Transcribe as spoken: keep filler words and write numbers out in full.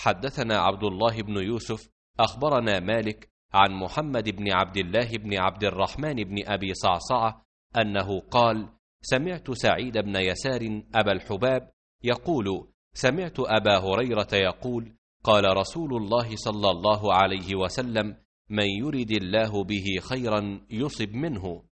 حدثنا عبد الله بن يوسف أخبرنا مالك عن محمد بن عبد الله بن عبد الرحمن بن أبي صعصعة أنه قال: سمعت سعيد بن يسار أبا الحباب يقول: سمعت أبا هريرة يقول: قال رسول الله صلى الله عليه وسلم: من يرد الله به خيرا يصب منه.